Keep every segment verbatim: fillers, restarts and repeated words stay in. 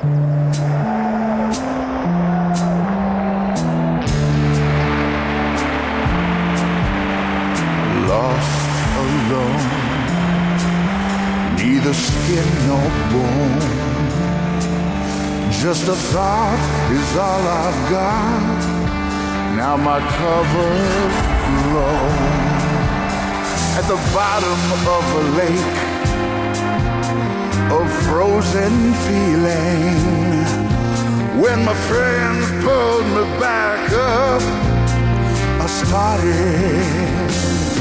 Neither skin nor bone. Just a thought is all I've got. Now my cover's low. At the bottom of a lake of frozen feeling. When my friends pulled me back up, I started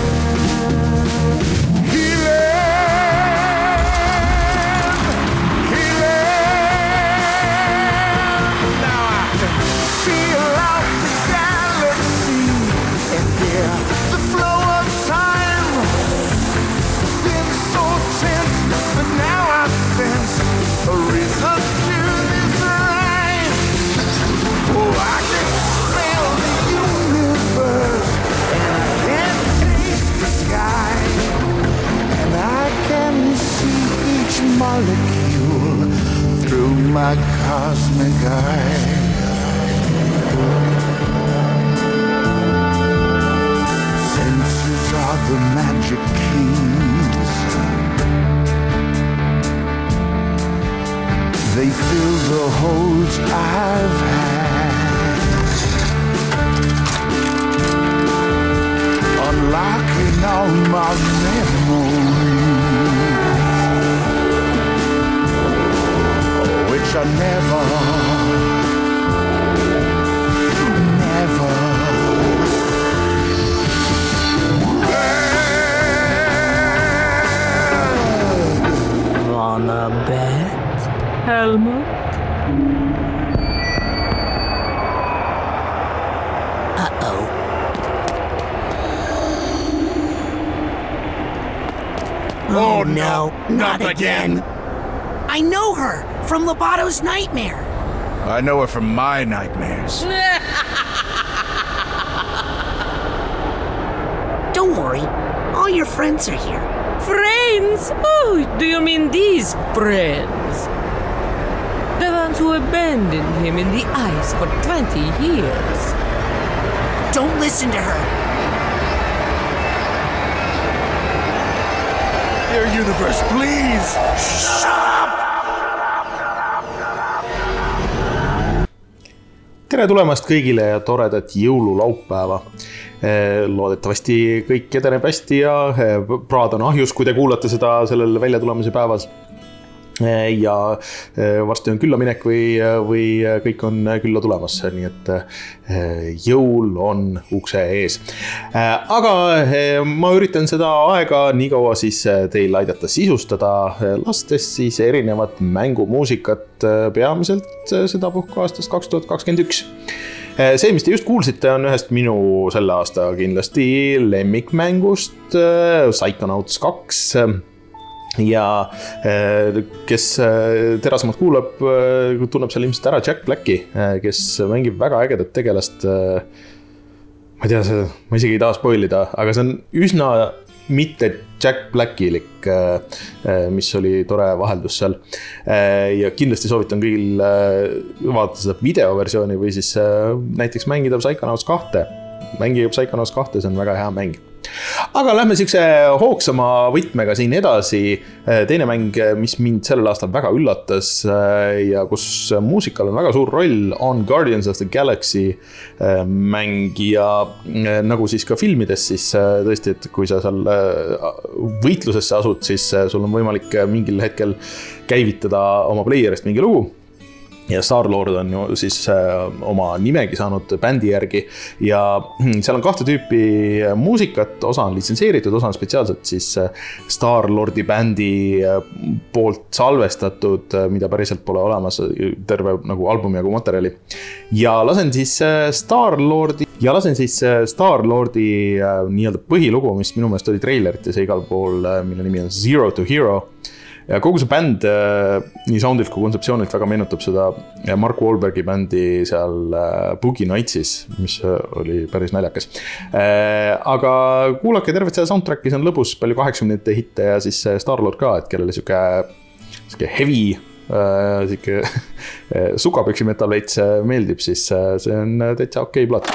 molecule through my cosmic eye. Senses are the magic keys. They fill the holes I've had, unlocking all my memories. I never, never wanna bet, Helmut? Uh-oh. Oh, no, not again. I know her from Lobato's nightmare. I know her from my nightmares. Don't worry, all your friends are here. Friends? Oh, do you mean these friends? The ones who abandoned him in the ice for twenty years. Don't listen to her. Your universe, please! Shut up! Tere tulemast kõigile ja toredat jõululaupäeva. Loodetavasti kõik edeneb hästi ja praad on ahjus, kui te kuulate seda sellel välja tulemise päevas. Ja varsti on küllaminek või, või kõik on külla tulemas, nii et jõul on ukse ees. Aga ma üritan seda aega nii kaua siis teil aidata sisustada, lastes siis erinevat mängumuusikat peamiselt seda puhku aastast kaks tuhat kakskümmend üks. See, mis te just kuulsite, on ühest minu selle aasta kindlasti lemmikmängust Psychonauts kaks. Ja kes terasemalt kuulab, tunneb seal ilmselt ära Jack Blacki, kes mängib väga ägedat tegelast. Ma ei tea, see, ma isegi ei taha spoilida, aga see on üsna mitte Jack Blackilik, mis oli tore vaheldus seal. Ja kindlasti soovitan kõigil vaadata seda videoversiooni või siis näiteks mängida Psychonauts kahte. Mängige Psychonauts kahte, see on väga hea mäng. Aga lähme siukse hoogsama võtmega siin edasi. Teine mäng, mis mind sellel aastal väga üllatas ja kus muusikal on väga suur roll, on Guardians of the Galaxy mäng ja nagu siis ka filmides, siis tõesti, et kui sa seal võitlusesse asud, siis sul on võimalik mingil hetkel käivitada oma playerist mingi lugu. Ja Star-Lord on ju siis oma nimegi saanud bändi järgi ja seal on kahte tüüpi muusikat, osa on litsenseeritud, osa on spetsiaalselt siis Star-Lordi bändi poolt salvestatud, mida päriselt pole olemas, terve nagu albumi jagu materjali. Ja lasen siis Star-Lordi ja lasen siis Star-Lordi nii-öelda põhilugu, mis minu meelest oli trailerit ja see igal pool, mille nimi on Zero to Hero. Ja kogu see bänd nii soundilt kui kontseptsioonilt väga meenutab seda Mark Wahlbergi bändi seal Boogie Nightsis, mis oli päris naljakas. Aga kuulake tervet seda soundtracki, see on lõbus, palju kaheksakümnendate hitte ja siis Star-Lord ka, et kellele siuke, siuke heavy siuke sukapüksi metal veits meeldib, siis see on täitsa okei plaat.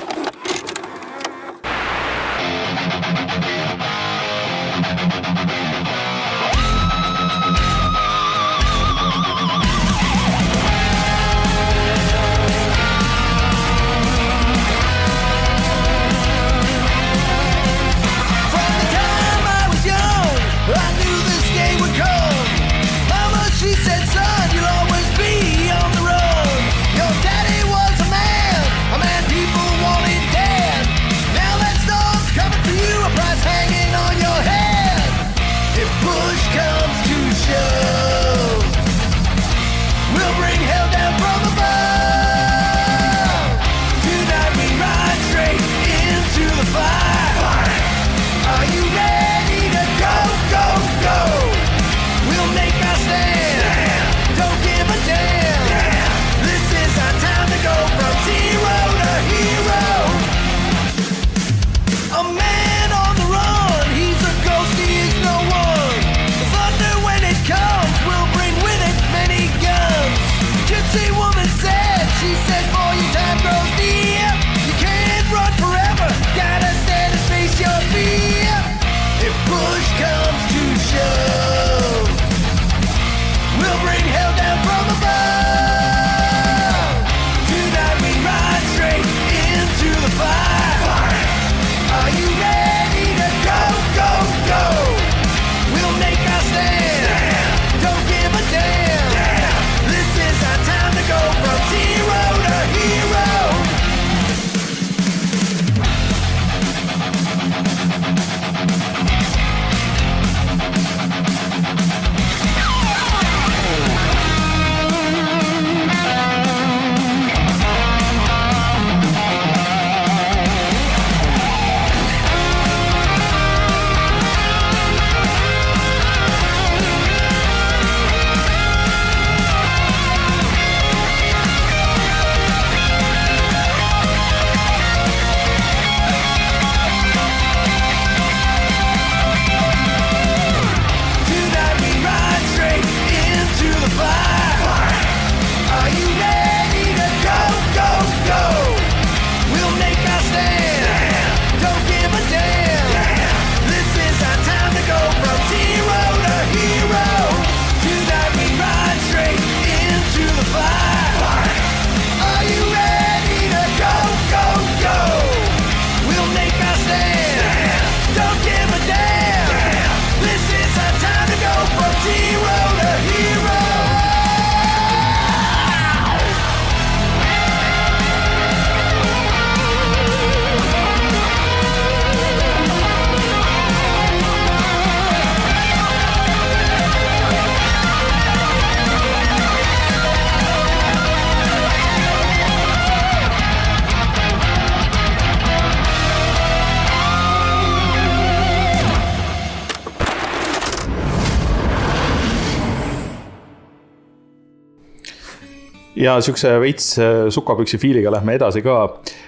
Ja siukse veits sukapüksi fiiliga lähme edasi ka.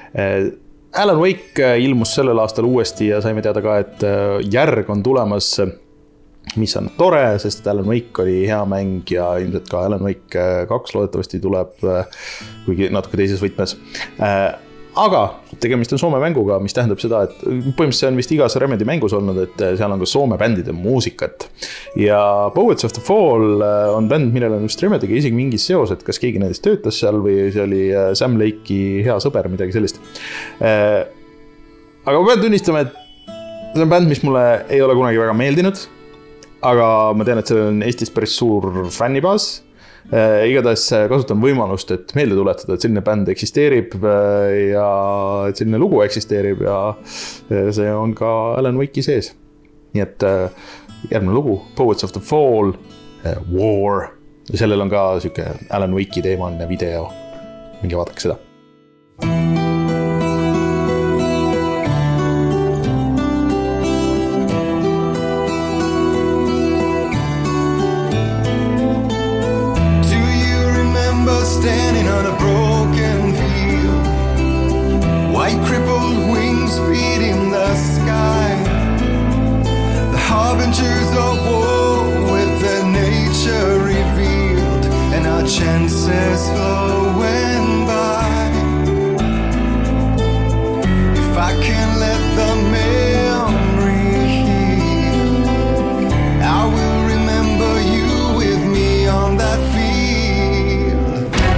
Alan Wake ilmus sellel aastal uuesti ja saime teada ka, et järg on tulemas, mis on tore, sest Alan Wake oli hea mäng ja ilmselt ka Alan Wake kaks loodetavasti tuleb, kuigi natuke teises võtmes. Aga tegemist on Soome mänguga, mis tähendab seda, et põhimõtteliselt on vist igas Remedy mängus olnud, et seal on ka Soome bändide muusikat. Ja Poets of the Fall on bänd, millel on just Remedyga isegi mingi seos, et kas keegi nendest töötas seal või see oli Sam Lake'i hea sõber, midagi sellist. Aga ma pean tunnistama, et see on bänd, mis mulle ei ole kunagi väga meeldinud, aga ma tean, et see on Eestis päris suur fännibaas. Äh, igatahes kasutan võimalust, et meelde tuletada, et selline bänd eksisteerib ja et selline lugu eksisteerib ja see on ka Alan Wake'i sees. Nii et järgmine lugu, Poets of the Fall, War. Ja sellel on ka siuke Alan Wake'i teemaline video. Minge vaadake seda. Standing on a broken field, white crippled wings beating the sky, the harbingers of war with their nature revealed, and chances flowing by. If I can let the memory heal, I will remember you with me on that field.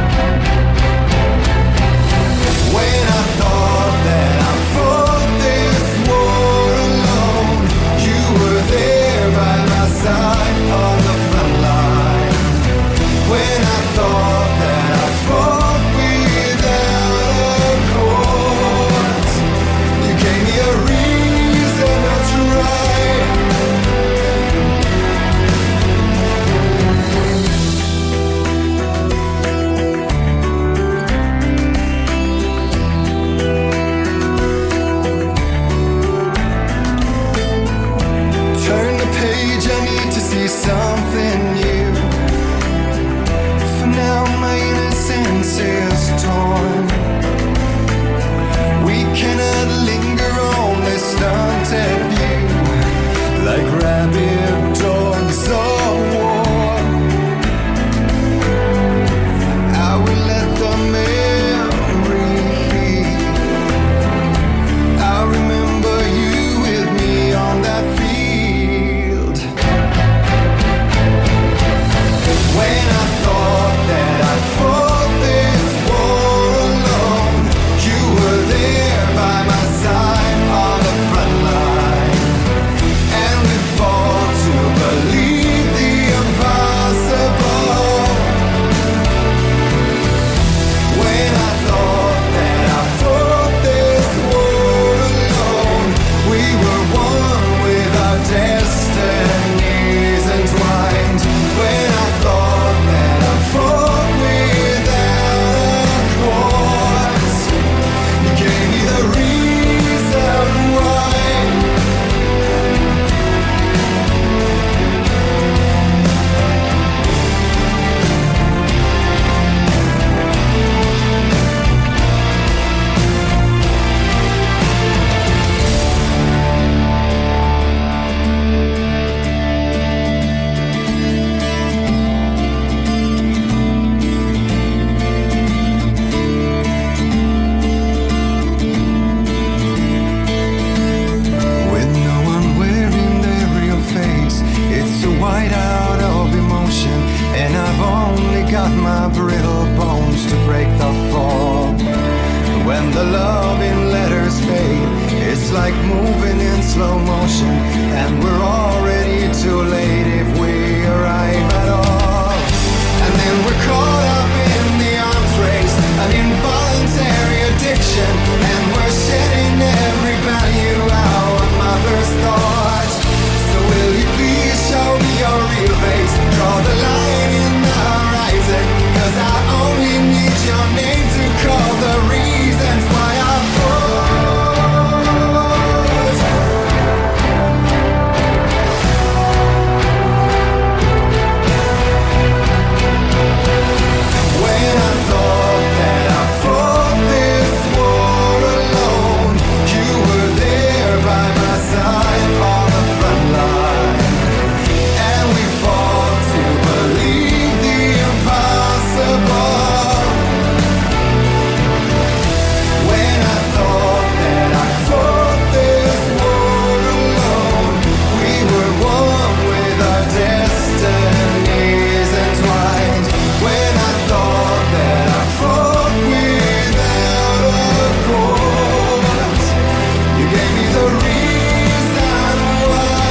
When I thought that I fought this war alone, you were there by my side on the front line. When I thought that I fought without a cause, you gave me a reason to try. Turn the page, I need to see something new. For now my innocence is torn. We cannot linger on this stunted view, like rabid dogs of war. I will let the memory heal. I'll remember you with me on that field. When I thought that I fought this war alone, you were there by my side on the front line. And we fought to believe the impossible. When I thought that I fought this war alone, we were one with our destinies entwined. When I thought that I fought without a cause, you gave me the reason why. With no one wearing their real face, it's a whiteout of emotion, and I've only got my brittle bones to break the fall. When the love in letters fade, it's like moving in slow motion, and we're already too late if we arrive at all. And then we're caught up in the arms race, an involuntary addiction, and we're shedding every value our mother's thought. So will you please show me your real face, draw the line in the horizon, 'cause I only need your name to call the reasons why I fought. When I thought that I fought this war alone, you were there by my side on the front line. And we fought to believe the impossible. When I thought that I fought this war alone, we were one with our destinies entwined. When I thought that I fought without a cause, you gave me the reason why.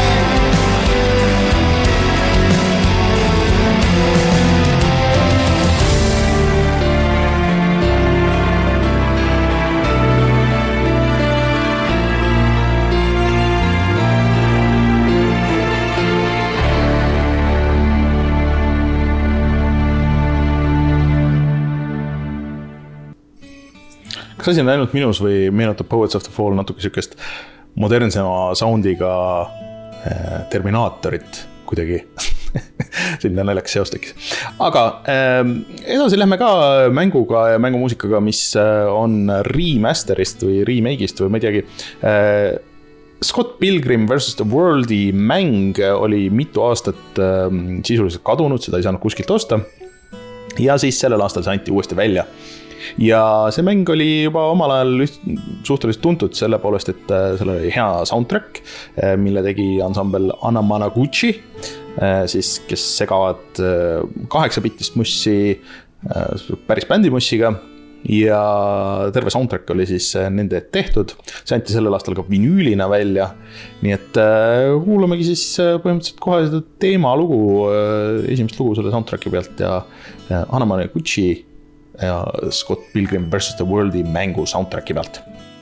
kas asi on ainult minus või meenutab Poets of the Fall natuke sükest modernsema soundiga äh, Terminaatorit kuidagi selline naljakas seos tekkis. Aga äh, edasi lähme ka mänguga ja mängumuusikaga, mis on remasterist või remake'ist või ma ei teagi. Äh, Scott Pilgrim versus the World'i mäng oli mitu aastat äh, sisuliselt kadunud, seda ei saanud kuskilt osta. ja siis sellel aastal see anti uuesti välja. Ja see mäng oli juba omal ajal suhteliselt tuntud selle poolest, et seal oli hea soundtrack, mille tegi ansambel Anamanaguchi, siis, kes segavad kaheksabittist mussi päris bändimussiga ja terve soundtrack oli siis nende tehtud. See anti sellel aastal ka vinüülina välja. Nii et kuulamegi siis põhimõtteliselt kohe seda teemalugu, esimest lugu selle soundtracki pealt ja Anamanaguchi ja Scott Pilgrim versus the Worldi mängu soundtracki pealt.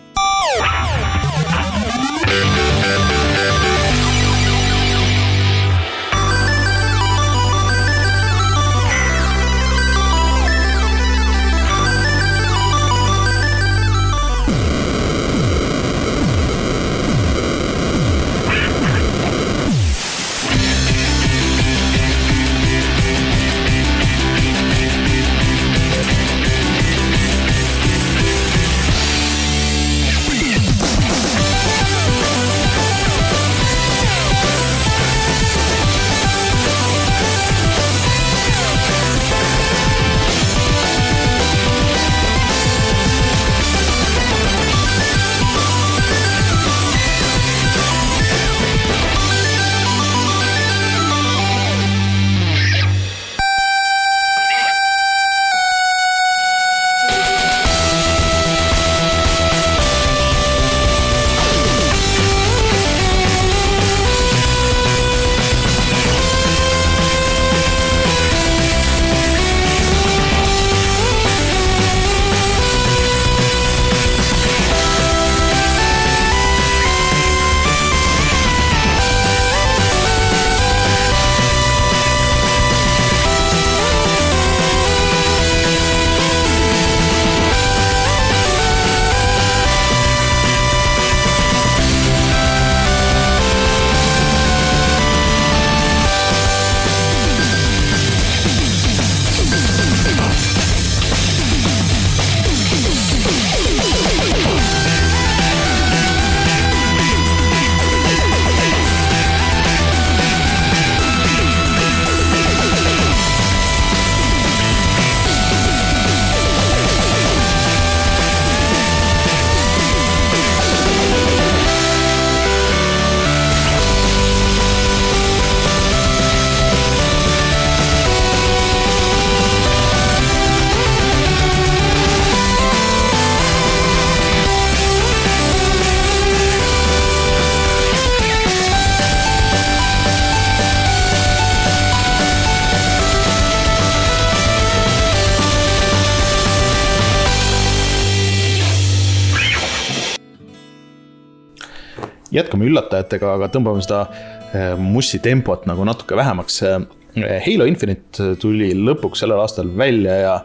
Jätkame üllatajatega, aga tõmbame seda mussi tempot nagu natuke vähemaks. Halo Infinite tuli lõpuks sellel aastal välja ja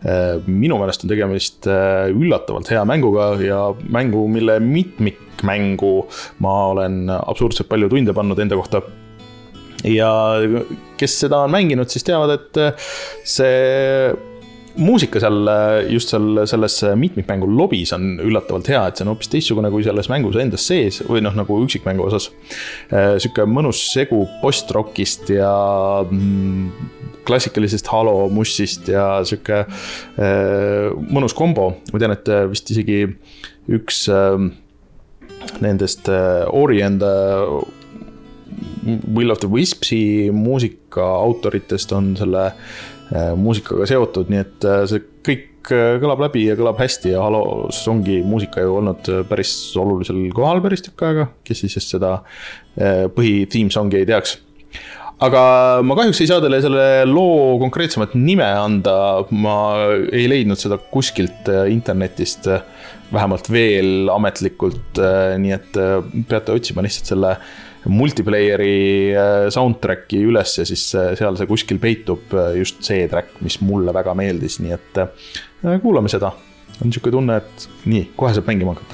minu meelest on tegemist üllatavalt hea mänguga ja mängu, mille mitmikmängu ma olen absurdselt palju tunde pannud enda kohta. Ja kes seda on mänginud, siis teavad, et see muusika seal, just seal, selles mitmikmängu lobis on üllatavalt hea, et see on hoopis teistsugune kui selles mängus endas sees või noh, nagu üksikmängu osas. Siuke mõnus segu post-rockist ja klassikalisest Halo mussist ja siuke mõnus kombo. Ma tean, et vist isegi üks nendest Ori enda Will of the Wispsi muusika autoritest on selle muusikaga seotud, nii et see kõik kõlab läbi ja kõlab hästi ja Halos ongi muusika ju olnud päris olulisel kohal päris tükk aega, kes siis seda põhi theme songi ei teaks. Aga ma kahjuks ei saa teile selle loo konkreetsemat nime anda, ma ei leidnud seda kuskilt internetist, vähemalt veel ametlikult, nii et peate otsima lihtsalt selle multiplayeri soundtracki üles ja siis seal see kuskil peitub just see track, mis mulle väga meeldis, nii et kuulame seda. On niisugune tunne, et nii, kohe saab mängima hakata.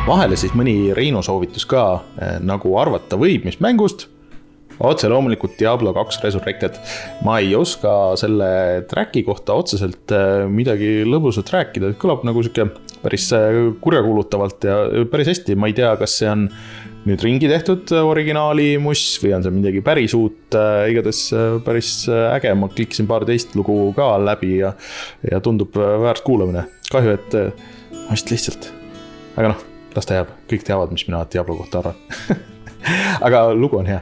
Vahele siis mõni Reino soovitus ka, nagu arvata võib, mis mängust. Otse loomulikult Diablo kaks Resurrected. Ma ei oska selle tracki kohta otseselt midagi lõbusat rääkida. Kõlab nagu siuke päris kurjakuulutavalt ja päris hästi. Ma ei tea, kas see on nüüd ringi tehtud originaali muss või on see midagi päris uut. Igades päris äge. Ma klikkisin paar teist lugu ka läbi ja, ja tundub väärt kuulamine. Kahju, et ma vist lihtsalt. Aga noh, las ta jääb. Kõik teavad, mis mina Diablo kohta arvan. Aga lugu on hea.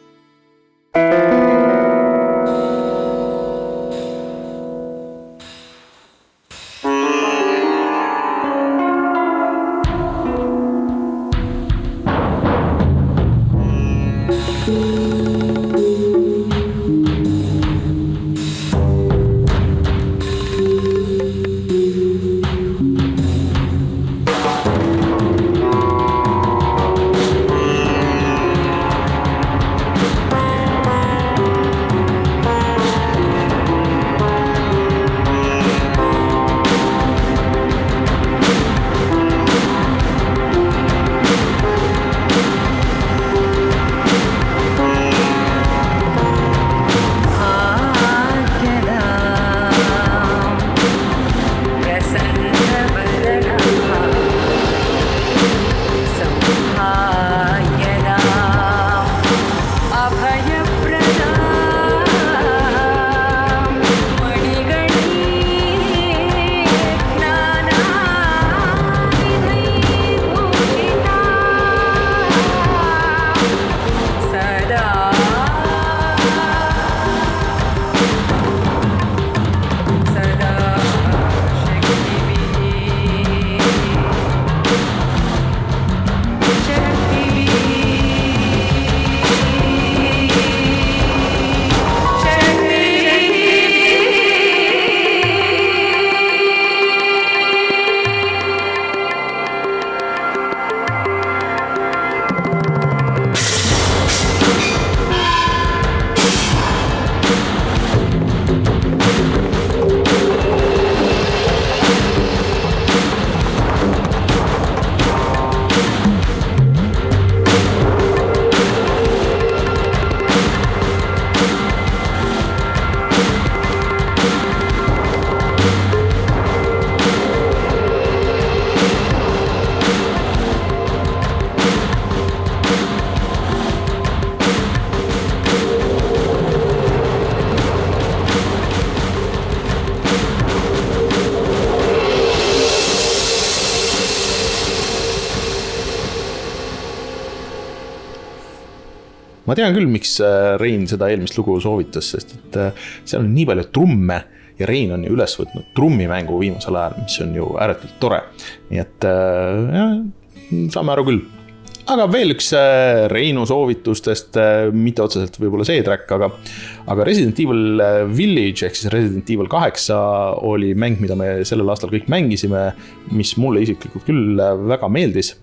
Ma tean küll, miks Rein seda eelmist lugu soovitas, sest et seal on nii palju trumme ja Rein on ju üles võtnud trummimängu viimasel ajal, mis on ju ääretult tore. Nii et jah, saame aru küll. Aga veel üks Reinu soovitustest, mitte otseselt võib-olla see track, aga, aga Resident Evil Village ehk siis Resident Evil kaheksa oli mäng, mida me sellel aastal kõik mängisime, mis mulle isiklikult küll väga meeldis.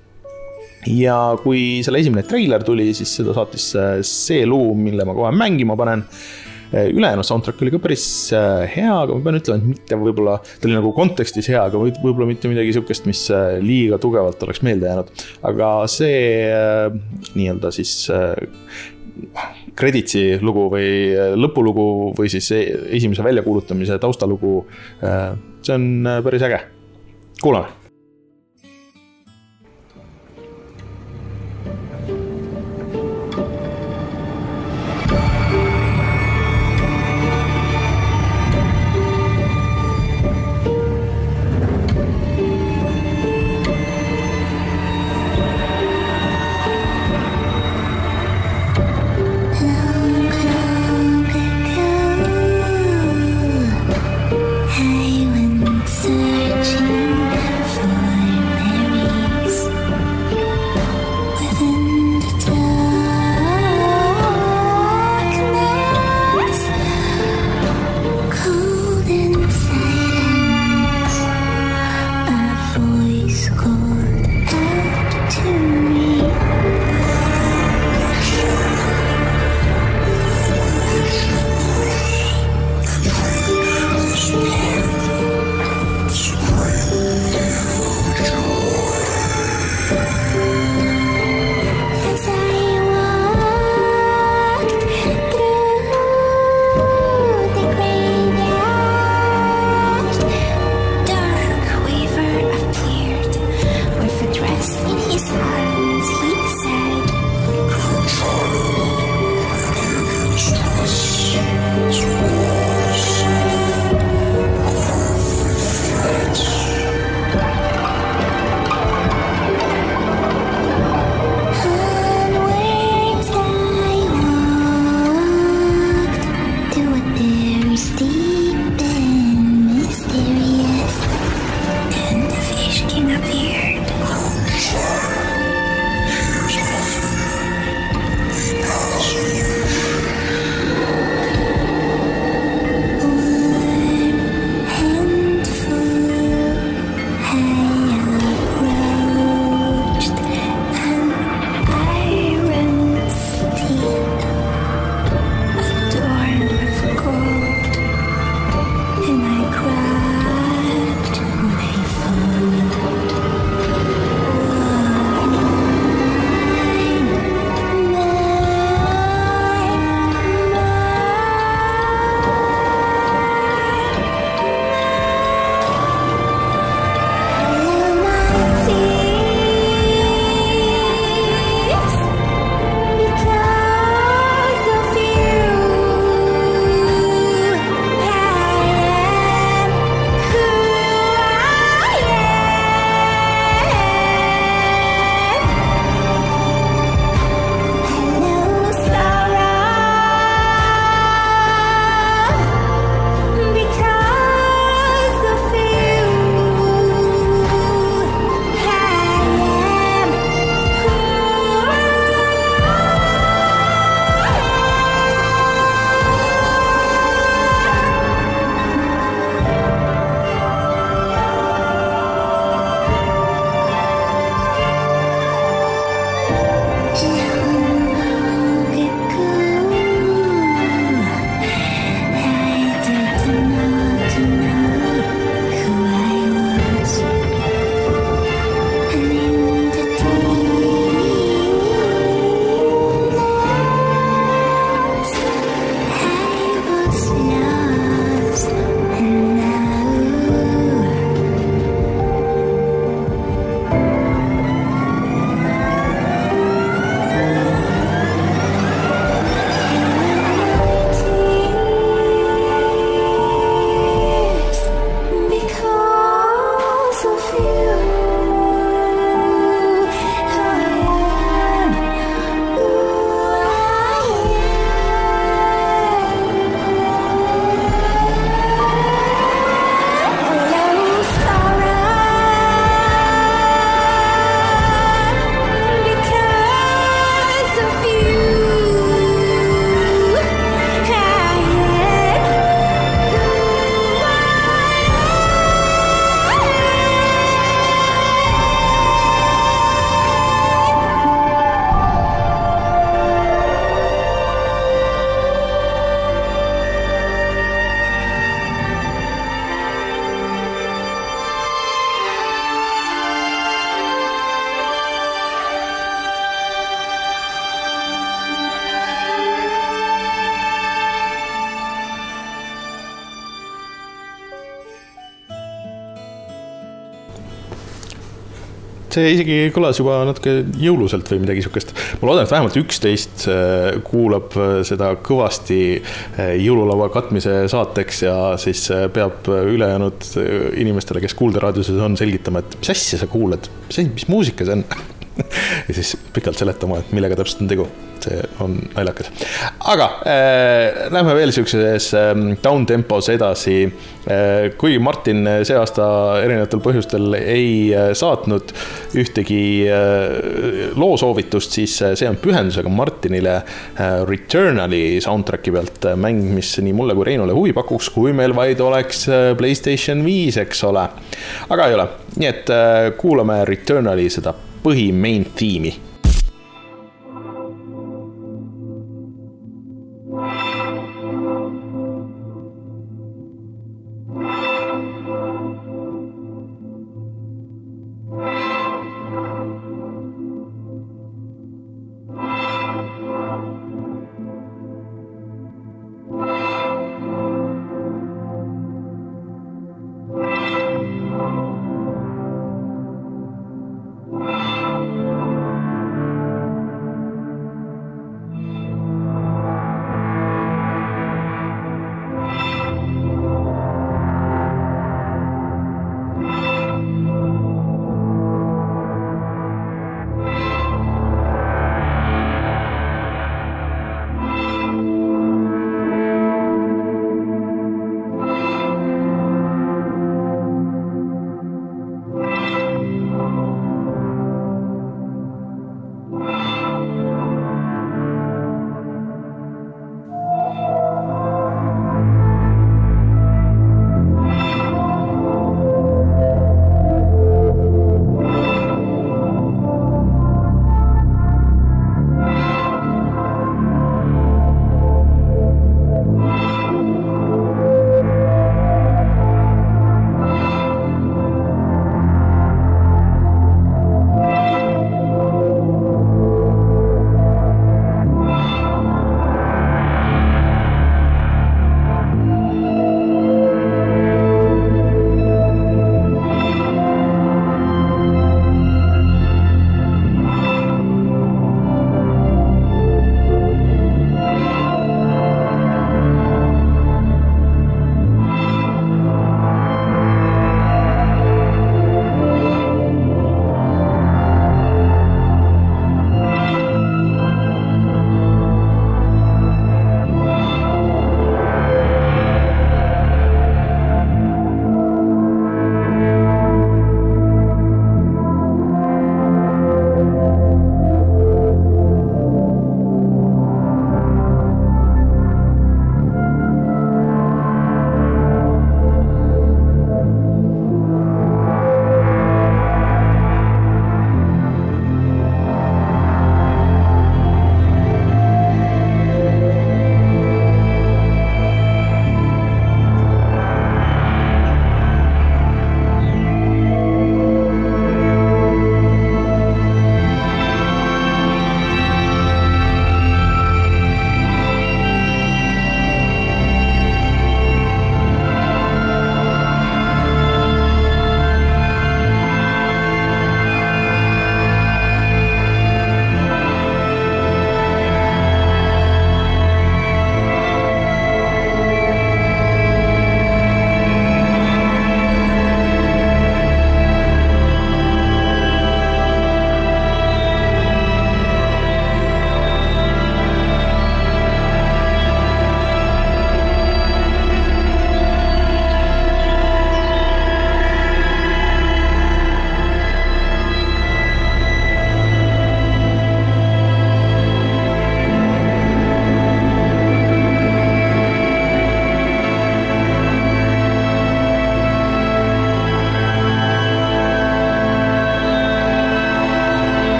Ja kui selle esimene trailer tuli, siis seda saatis see lugu, mille ma kohe mängima panen. Ülejäänud soundtrack oli ka päris hea, aga ma pean ütlema, et mitte võib-olla, ta oli nagu kontekstis hea, aga võib-olla mitte midagi sukest, mis liiga tugevalt oleks meelde jäänud. Aga see nii-öelda siis kreditsi lugu või lõpulugu või siis esimese väljakuulutamise taustalugu, see on päris äge. Kuulame! I went searching see isegi kõlas juba natuke jõuluselt või midagi sihukest. Ma loodan, et vähemalt üksteist kuulab seda kõvasti jõululaua katmise saateks ja siis peab ülejäänud inimestele, kes kuulderaadiuses on, selgitama, et mis asja sa kuuled, mis muusika see on. Ja siis pikalt seletama, et millega täpselt on tegu. See on naljakas. Aga äh, lähme veel siukses äh, down tempos edasi. Äh, kui Martin see aasta erinevatel põhjustel ei äh, saatnud ühtegi äh, loosoovitust, siis äh, see on pühendusega Martinile äh, Returnali soundtracki pealt äh, mäng, mis nii mulle kui Reinole huvi pakuks, kui meil vaid oleks äh, PlayStation viis, eks ole. Aga ei ole. Nii et äh, kuulame Returnali seda põhi main tiimi.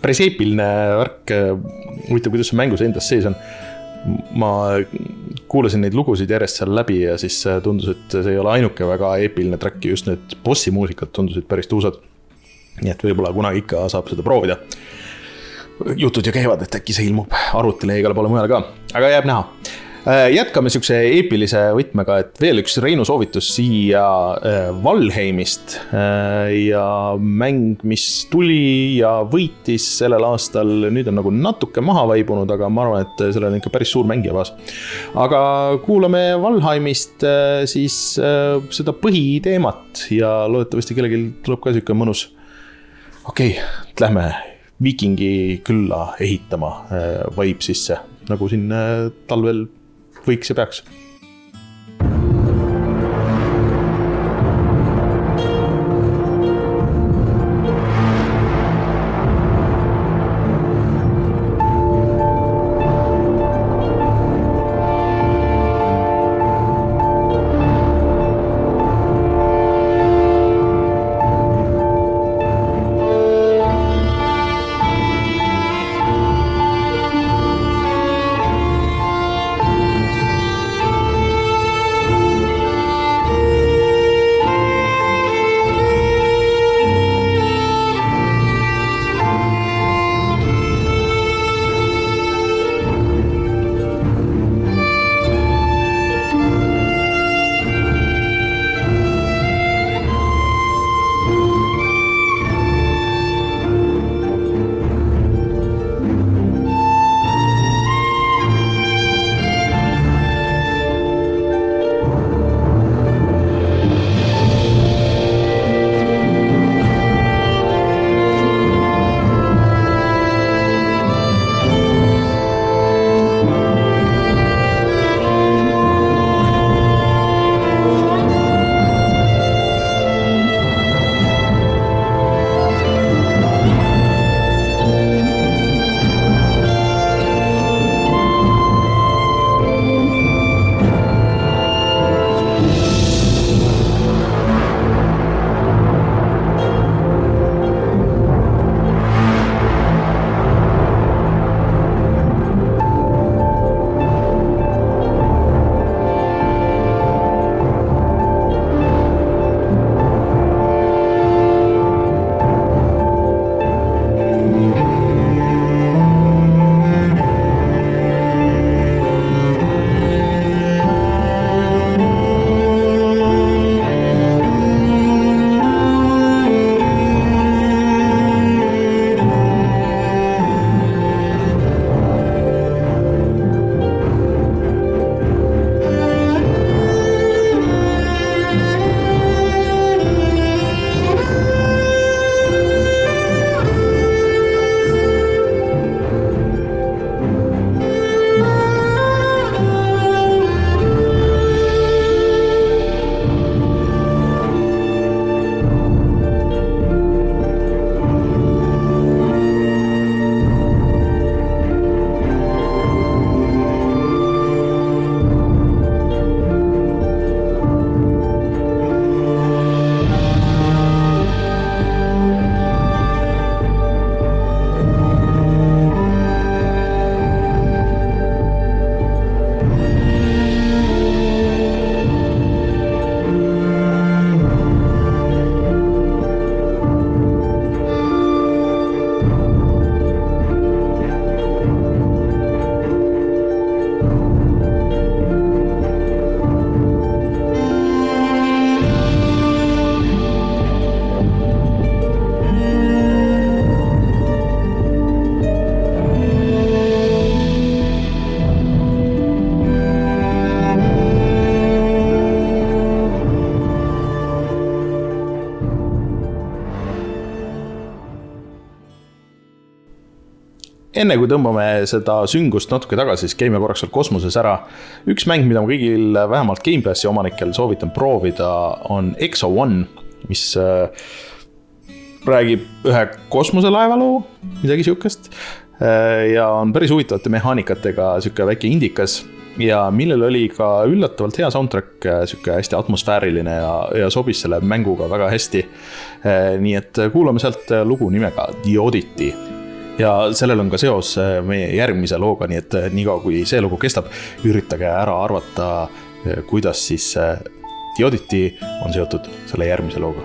päris eepiline värk, huvitav, kuidas see mängus endas sees on. Ma kuulasin neid lugusid järjest seal läbi ja siis tundus, et see ei ole ainuke väga eepiline track, just need bossi muusikad tundusid päris tuusad. Nii et võib-olla kunagi ikka saab seda proovida. Jutud ju käivad, et äkki see ilmub arvutile igale poole mujal ka, aga jääb näha. Jätkame siukse eepilise võtmega, et veel üks Reinu soovitus siia Valheimist ja mäng, mis tuli ja võitis sellel aastal, nüüd on nagu natuke maha vaibunud, aga ma arvan, et sellel on ikka päris suur mängija vaas. Aga kuulame Valheimist siis seda põhiteemat ja loodetavasti kellelgi tuleb ka siuke mõnus. Okei, okay, lähme viikingi külla ehitama vaib sisse, nagu siin talvel võiks ja peaks. enne kui tõmbame seda süngust natuke tagasi, siis käime korraks seal kosmoses ära. Üks mäng, mida ma kõigil vähemalt Game Passi omanikel soovitan proovida, on Exo One, mis räägib ühe kosmoselaevaloo, midagi siukest, ja on päris huvitavate mehaanikatega siuke väike indikas, ja millel oli ka üllatavalt hea soundtrack, siuke hästi atmosfääriline ja, ja sobis selle mänguga väga hästi. Nii et kuulame sealt lugu nimega The Oddity ja sellel on ka seos meie järgmise looga, nii et niikaua kui see lugu kestab, üritage ära arvata, kuidas siis The Oddity on seotud selle järgmise looga.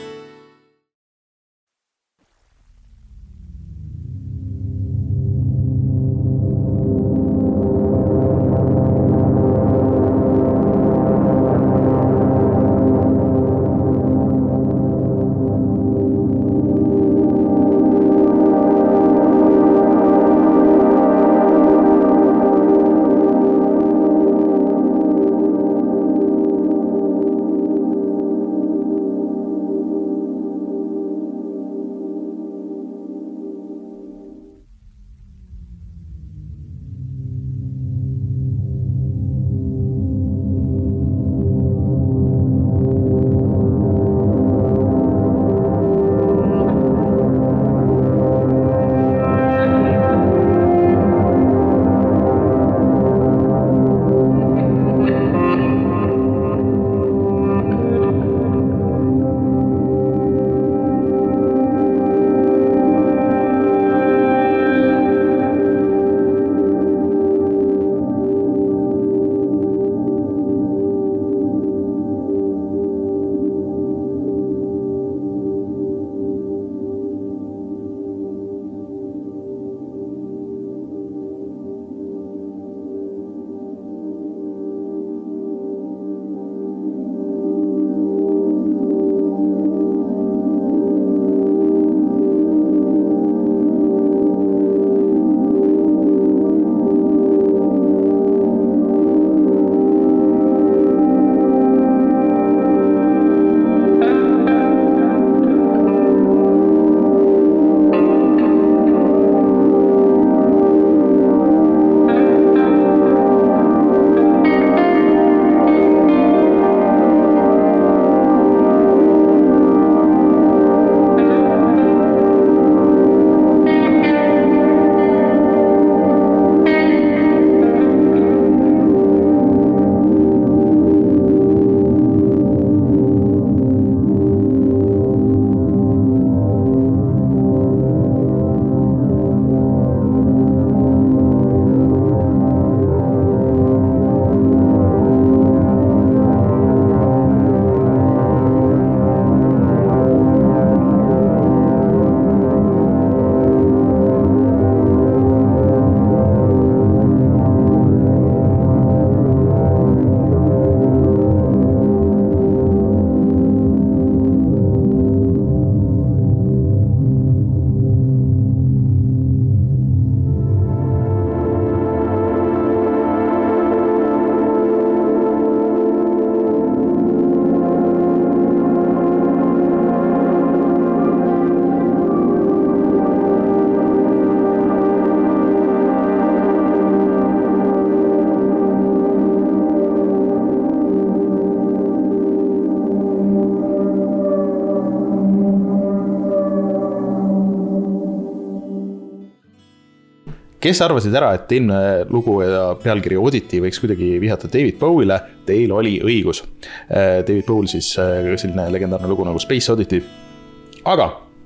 Kes arvasid ära, et eelmine lugu ja pealkiri Oddity võiks kuidagi vihata David Bowie'le, teil oli õigus. David Bowie siis selline legendaarne lugu nagu Space Oddity. Aga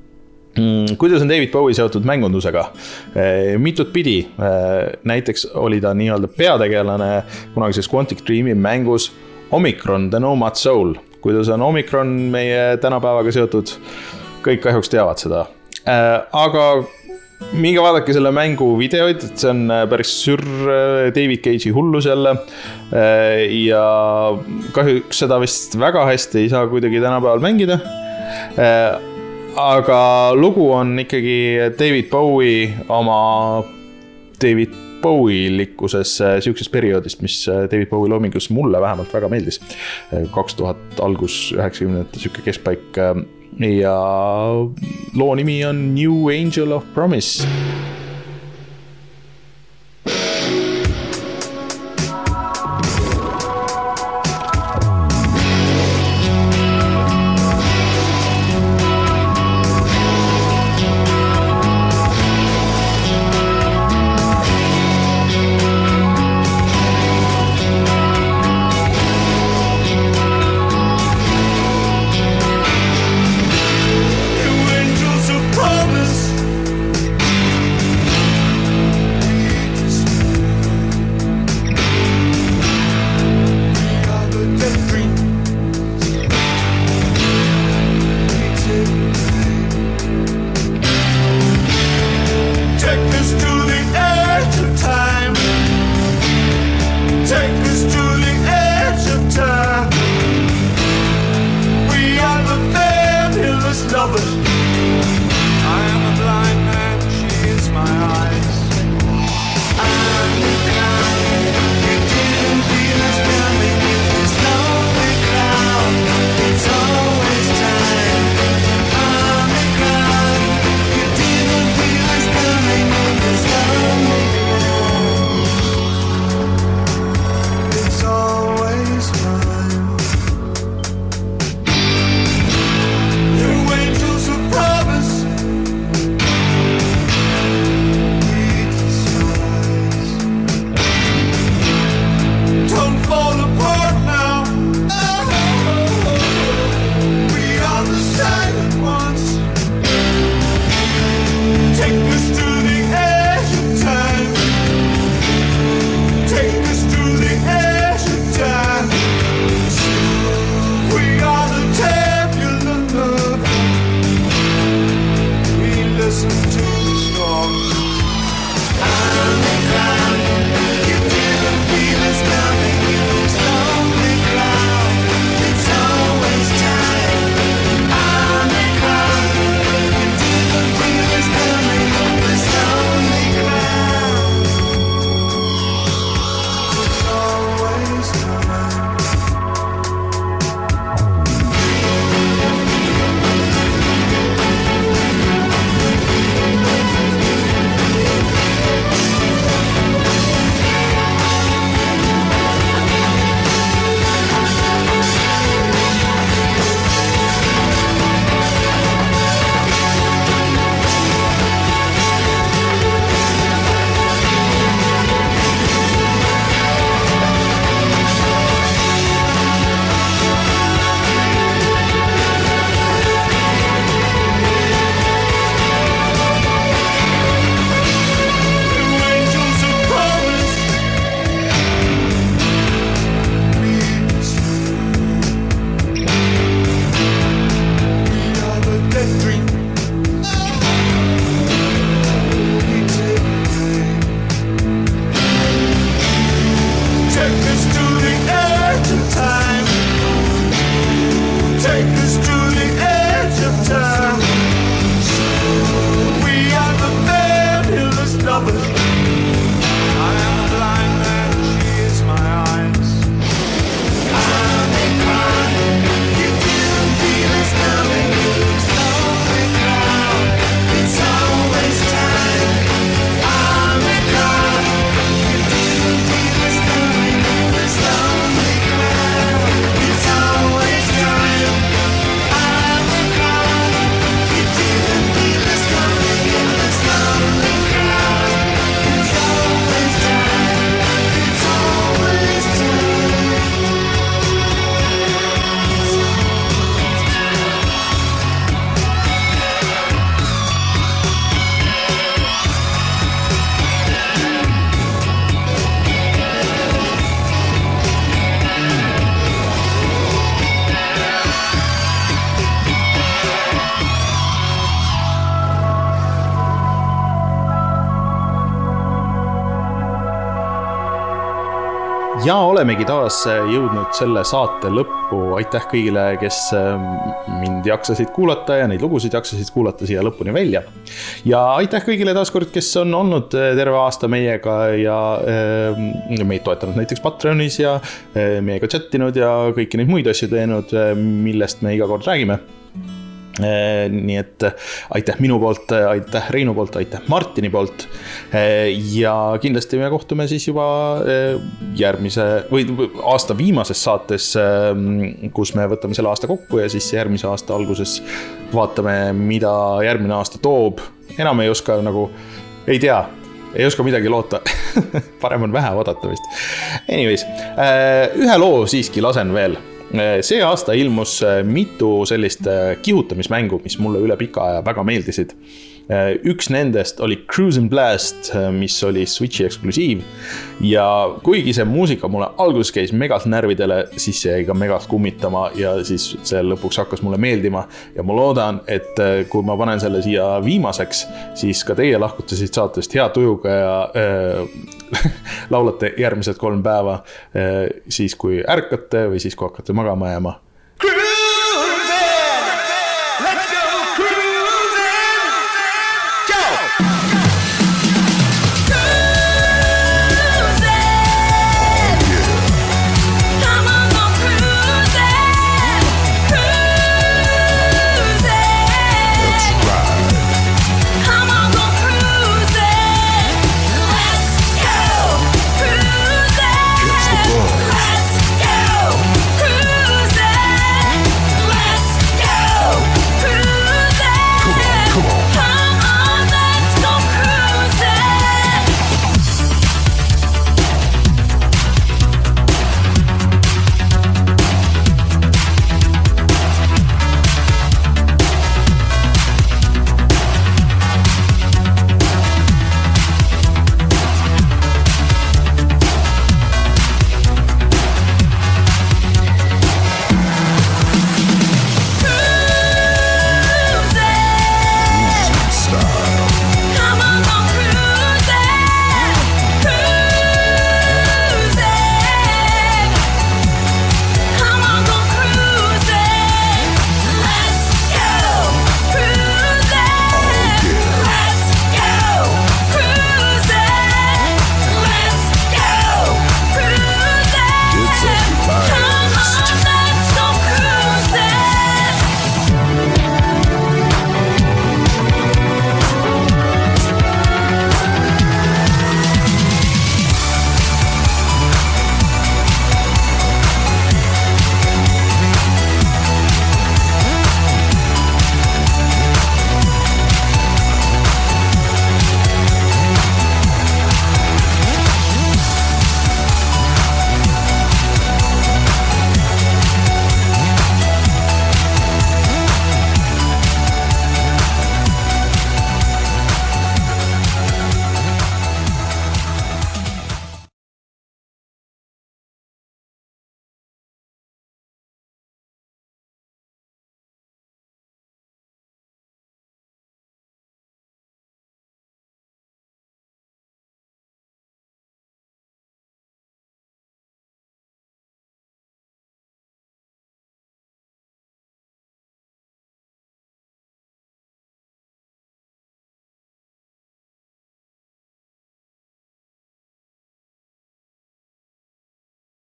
kuidas on David Bowie seotud mängundusega? Mitut pidi, näiteks oli ta nii-öelda peategelane kunagises Quantic Dreami mängus Omicron, The Nomad Soul. Kuidas on Omicron meie tänapäevaga seotud? Kõik kahjuks teavad seda. Aga minge vaadake selle mängu videoid, et see on päris sür David Cage'i hullus jälle ja kahjuks seda vist väga hästi ei saa kuidagi tänapäeval mängida. Aga lugu on ikkagi David Bowie oma David Bowie-likkuses siuksest perioodist, mis David Bowie loomingus mulle vähemalt väga meeldis. kaks tuhat algus üheksakümnendate siuke keskpaik ja loo nimi on New Angel of Promise. ja olemegi taas jõudnud selle saate lõppu. Aitäh kõigile, kes mind jaksasid kuulata ja neid lugusid jaksasid kuulata siia lõpuni välja. Ja aitäh kõigile taas kord, kes on olnud terve aasta meiega ja meid toetanud näiteks Patreonis ja meiega chattinud ja kõiki neid muid asju teinud, millest me iga kord räägime. Nii et aitäh minu poolt, aitäh Reinu poolt, aitäh Martini poolt ja kindlasti me kohtume siis juba järgmise või aasta viimases saates, kus me võtame selle aasta kokku ja siis järgmise aasta alguses vaatame, mida järgmine aasta toob. Enam ei oska nagu, ei tea, ei oska midagi loota. Parem on vähe oodata vist. Anyways, ühe loo siiski lasen veel. See aasta ilmus mitu sellist kihutamismängu, mis mulle üle pika aja väga meeldisid. Üks nendest oli Cruise and Blast, mis oli Switchi eksklusiiv ja kuigi see muusika mulle alguses käis megalt närvidele, siis see jäi ka megalt kummitama ja siis see lõpuks hakkas mulle meeldima ja ma loodan, et kui ma panen selle siia viimaseks, siis ka teie lahkute siit saatest hea tujuga ja äh, laulate järgmised kolm päeva äh, siis kui ärkate või siis kui hakkate magama jääma.